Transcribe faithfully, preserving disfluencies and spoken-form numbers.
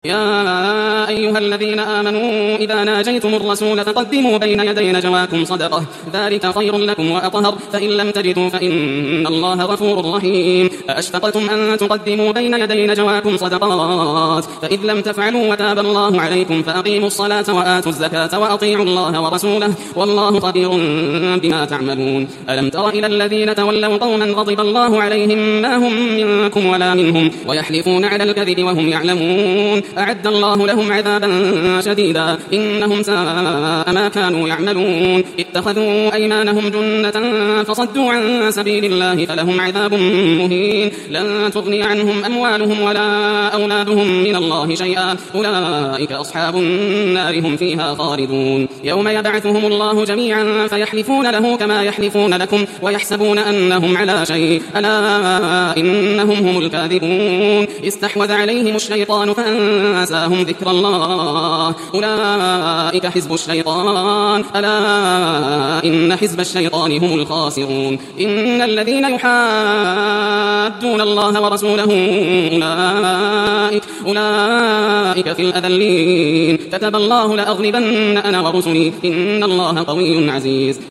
يا أيها الذين آمنوا إذا ناجيتم الرسول فقدموا بين يدي نجواكم صدقة ذلك خير لكم وأطهر فإن لم تجدوا فإن الله غفور رحيم أأشفقتم أن تقدموا بين يدي نجواكم صدقات فإذ لم تفعلوا وتاب الله عليكم فأقيموا الصلاة وآتوا الزكاة وأطيعوا الله ورسوله والله خبير بما تعملون ألم تر إلى الذين تولوا قوما غضب الله عليهم ما هم منكم ولا منهم ويحلفون على الكذب وهم يعلمون أعد الله لهم عذابا شديدا إنهم ساء ما كانوا يعملون اتخذوا أيمانهم جنة فصدوا عن سبيل الله فلهم عذاب مهين لن تغني عنهم أموالهم ولا أولادهم من الله شيئا أولئك أصحاب النار هم فيها خالدون يوم يبعثهم الله جميعا فيحلفون له كما يحلفون لكم ويحسبون أنهم على شيء ألا إنهم هم الكاذبون استحوذ عليهم الشيطان فأنساهم ذكر الله أولئك حزب الشيطان ألا إن حزب الشيطان هم الخاسرون إن الذين يحادون الله ورسوله أولئك, أولئك في الأذلين كتب الله لأغلبن أنا ورسلي إن الله قوي عزيز